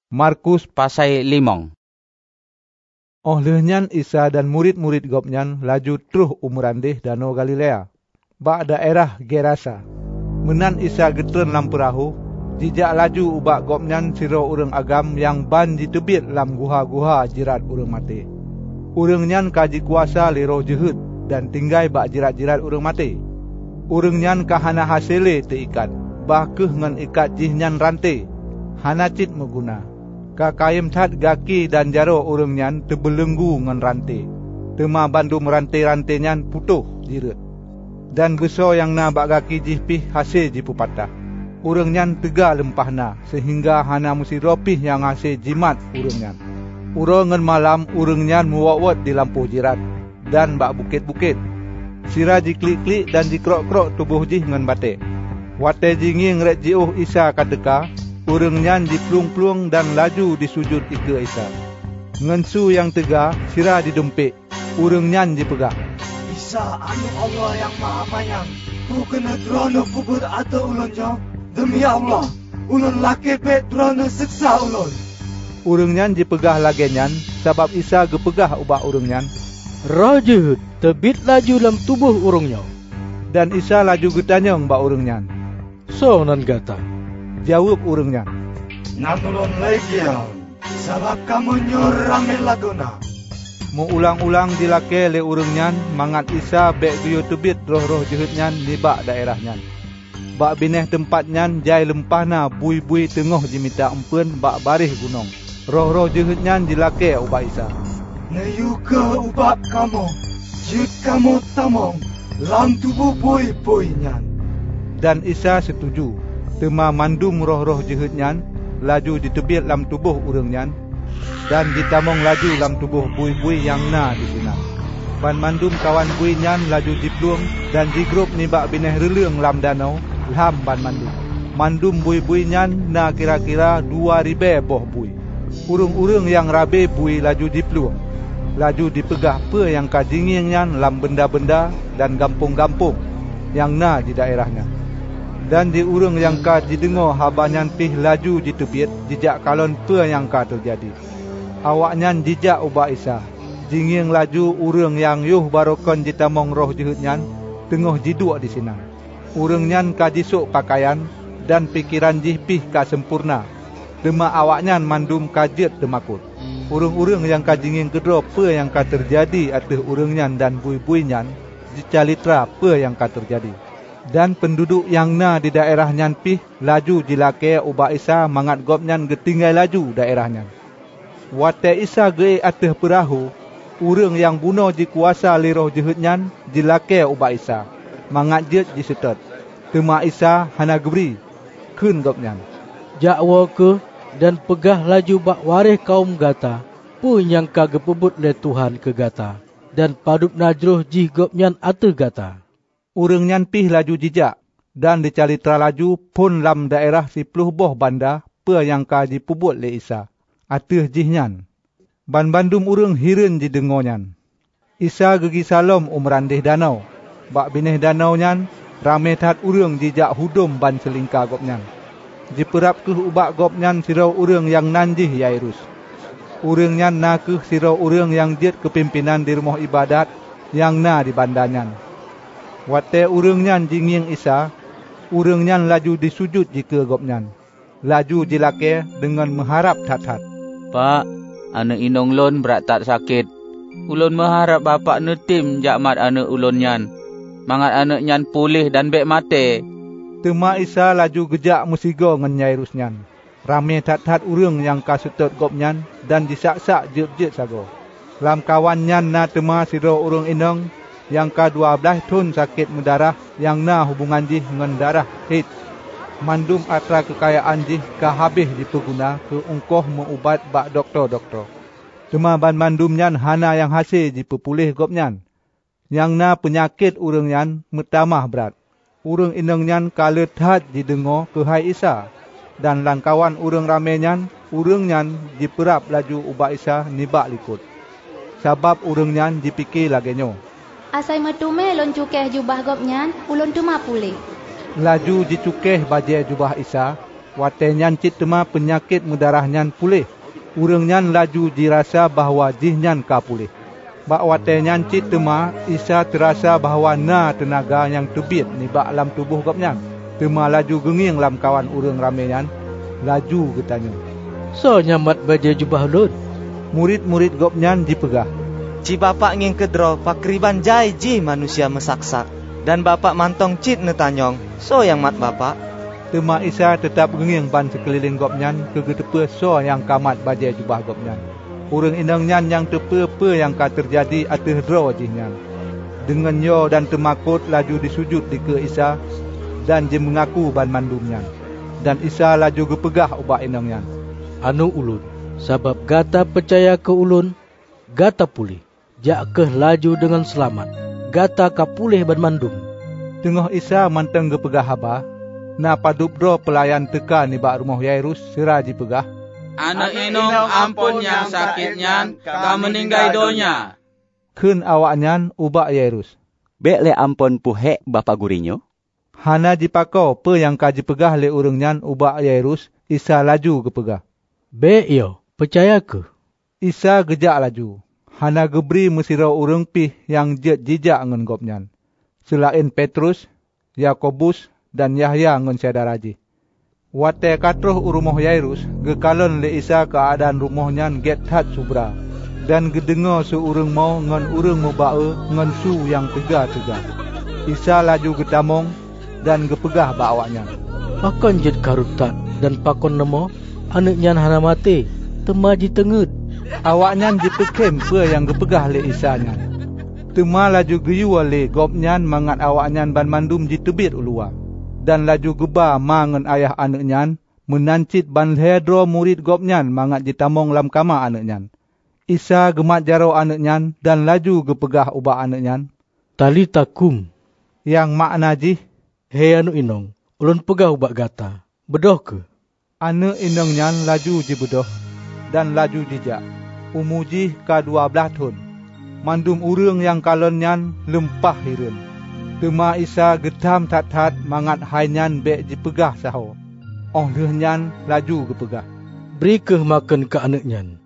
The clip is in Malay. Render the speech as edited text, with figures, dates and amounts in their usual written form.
Markus pasai 5. Ohlehnya Isa dan murid-murid gopnyan laju truh umrandeh Danau Galilea, bak daerah Gerasa. Menan Isa getren lam perahu, jijak laju ubak gopnyan siro urang agam yang ban ditebit lam guha-guha jirat urang mati. Urang nyan kaji kuasa li roh jehut dan tinggai bak jirat-jirat urang mati. Urang nyan kahana hasile teikat, bahkeh ngan ikat jihnyan rantai, hana cit meguna. Kakayem tat gaki dan jaro urang nyan terbelenggu ngan rantai. Tema bandum rantai-rantai nyan putuh jirat. Dan beso yang na bak gaki jihpih hasil jipu patah. Urang nyan tega lempahna sehingga hana musi ropih yang hasil jimat urang nyan. Urang ngan malam urang nyan muwak-wak di lampu jirat dan bak bukit-bukit. Sira jiklik-klik dan jikrok-krok tubuh jih ngan batik. Wate jinging rek jiuh Isa kadeka, urang nyan diplung-plung dan laju disujud ike Isa. Ngensu yang tega, sira didempik, urang nyan dipegah. Isa anu Allah yang maha mayang, ku kena trono kubur atau ulunnya. Demi Allah, ulun laki pek trono seksa ulun. Urang nyan dipegah lagi nyan, sebab Isa gepegah ubah urang nyan. Roh jehut tebit laju dalam tubuh urangnya. Dan Isa laju getanyang mbak urang nyan. So nan gata. Jawab urang nyan. Namulun legian, sebab kamu nyurami laguna. Mu ulang-ulang dilake le urang nyan, mangat Isa bek guyo tebit roh-roh jehut nyan di bak daerah nyan. Bak bineh tempat nyan jai lempahna bui-bui tengah jimita empen bak barih gunung. Roh-roh jehut nyan dilake ubah Isa. Nayuka ubak kamu, jut kamu tamong, lam tubuh bui-bui nyan. Dan Isa setuju. Tema mandum roh-roh jehut nyan laju ditebit lam tubuh urang nyan dan ditamong laju lam tubuh bui-bui yang na di sini. Ban mandum kawan bui nyan laju dipluang dan digrup nibak bineh releng lam danau lam ban mandum. Mandum bui-bui nyan na kira-kira 2,000 boh bui. Urang-urang yang rabe bui laju dipluang. Laju dipegah pe yang kajinging nyan lam benda-benda dan gampung-gampung yang na di daerahnya. Dan di urang yang ka didengar habanyan pih laju ditebit jejak kalon pe yang ka terjadi. Awaknyan jejak ubah Isa. Jinging laju urang yang yuh barokon ditamong roh jehut nyan tengah jiduk di sini. Urang nyan ka jisuk pakaian dan pikiran jih pih ka sempurna. Dema awaknyan mandum kajet demakut. Urang-urang yang ka jinging kedro pe yang ka terjadi atas urang nyan dan bui-bui nyan dicalitra pe yang ka terjadi. Dan penduduk yang na di daerah nyan pih laju jilake ubah Isa mangat gopnyan getinggai laju daerah nyan. Wate Isa ge atas perahu, urang yang bunuh dikuasa li roh jehut nyan jilake ubah Isa mangat jet disetot. Tema Isa hana geberi keun gopnyan. Jakwa ke dan pegah laju bak warih kaum gata, pu yang kagak pebut le Tuhan ke gata, dan padup najroh jih gopnyan ate gata. Urang nyan pih laju jijak, dan dicalitra laju pun lam daerah 10 boh banda, pe yang ka dipubut le Isa, ateh jih nyan. Ban bandum urang hireun didengo nyan. Isa gegi salom umrandeh danau, bak bineh danau nyan, rame tat urang jijak hudum ban selingka gopnyan. Jiperap ke ubak gopnyan sirau urang yang nanjih Yairus. Urang nyan na ke sirau urang yang jet kepimpinan di rumah ibadat yang na di bandanyan. Wate urang nyan jinging Isa, urang nyan laju disujud jika gopnyan. Laju jilake dengan mengharap tat-tat. Pak, anak inong lon berat tak sakit. Ulun mengharap bapak netim jakmat anak ulun nyan. Mangat anak nyan pulih dan bek mate. Tema Isa laju gejak musigo ngan Yairus nyan. Rame tat-tat urang yang kasutot gopnyan dan disak-sak jep-jep sago. Lam kawan nyan na tema siro urang inong yang ke-12 tun sakit mendarah yang na hubungan jih ngan darah AIDS. Mandum atra kekayaan jih ka habis dipeguna ke ungkoh mengubat bak doktor-doktor. Tema ban mandum nyan hana yang hasil dipepulih gopnyan. Yang na penyakit urang nyan metamah berat. Urang inong nyan kala tat didengo ke hai Isa. Dan langkawan urang rame nyan, urang nyan diperap laju ubah Isa nibak likut. Sabab urang nyan dipikir lagenyo. Asai metume lon cukeh jubah gopnyan, ulun tuma pulih. Laju dicukeh bajai jubah Isa, Wate nyan cit tema penyakit mudarah nyan pulih. Urang nyan laju dirasa bahawa jih nyan ka pulih. Bak wate nyan cit tema Isa terasa bahawa na tenaga yang tebit ni bak alam tubuh gop nyan. Tema laju genging lam kawan urang ramai nyan. Laju getanya. So nyamat baje jubah ulun. Murid-murid gop nyan dipegah. Ci bapak nging kedro pakriban jai ji manusia mesaksak. Dan bapak mantong cit netanyong. So yang mat bapak. Tema Isa tetap genging ban sekeliling gop nyan kegetepe so yang kamat baje jubah gop nyan. Urang inang nyan yang tepe-pe yang ka terjadi ateh dro jih nyan. Dengan yo dan temakut laju disujud di ke Isa dan je mengaku ban mandum nyan. Dan Isa laju gepegah ubak inang nyan. Anu ulun, sabab gata percaya ke ulun, gata pulih. Jak ke laju dengan selamat. Gata ka pulih ban mandum. Tengah Isa manteng gepegah haba. Na padup dro pelayan teka ni bak rumah Yairus sira dipegah. Anak inong ampun yang sakit nyan, ka meninggai donya. Keun awak nyan ubak Yairus. Bek le ampun puhek bapa gurinyo. Hana dipakau pe yang ka dipegah le urang nyan ubak Yairus, Isa laju gepegah. Bek yo, percaya ke? Isa gejak laju. Hana geberi mesirau urang pih yang jet jijak ngen gop nyan. Selain Petrus, Yakobus dan Yahya ngen saudaraji. Wate katruh urumah Yairus, gekalon le Isa keadaan rumah nyan get hat subra. Dan gedengar seurang mau ngen urang mubae ngen su yang tega-tega. Isa laju getamong dan gepegah bak awaknya. Pakon jet karutat dan pakon nemo, anak nyan hana mati, tema ji tengut. Awaknya dipekem pe yang gepegah le Isa nyan. Tema laju geyu le gop nyan mangat awaknya ban mandum ji tebit ulua. Dan laju geba mangen ayah anak nyan menancit ban hedro murid gop nyan mangat ditamong lam kama anak nyan. Isa gemat jaro anak nyan dan laju gepegah ubak anak nyan. Talita kum. Yang makna jih, Hei anu inong, ulun pegah ubak gata. Bedoh ke? Anak inong nyan laju ji bedoh dan laju jijak. Umuji ka 12 tahun. Mandum urang yang kalon nyan lempah hireun. Tema Isa getam tat-tat mangat hai nyan bek dipegah saho. Leh nyan laju gepegah. Beri ke makan ke anak nyan.